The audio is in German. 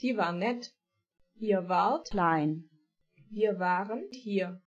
Sie war nett. Ihr wart klein. Wir waren hier.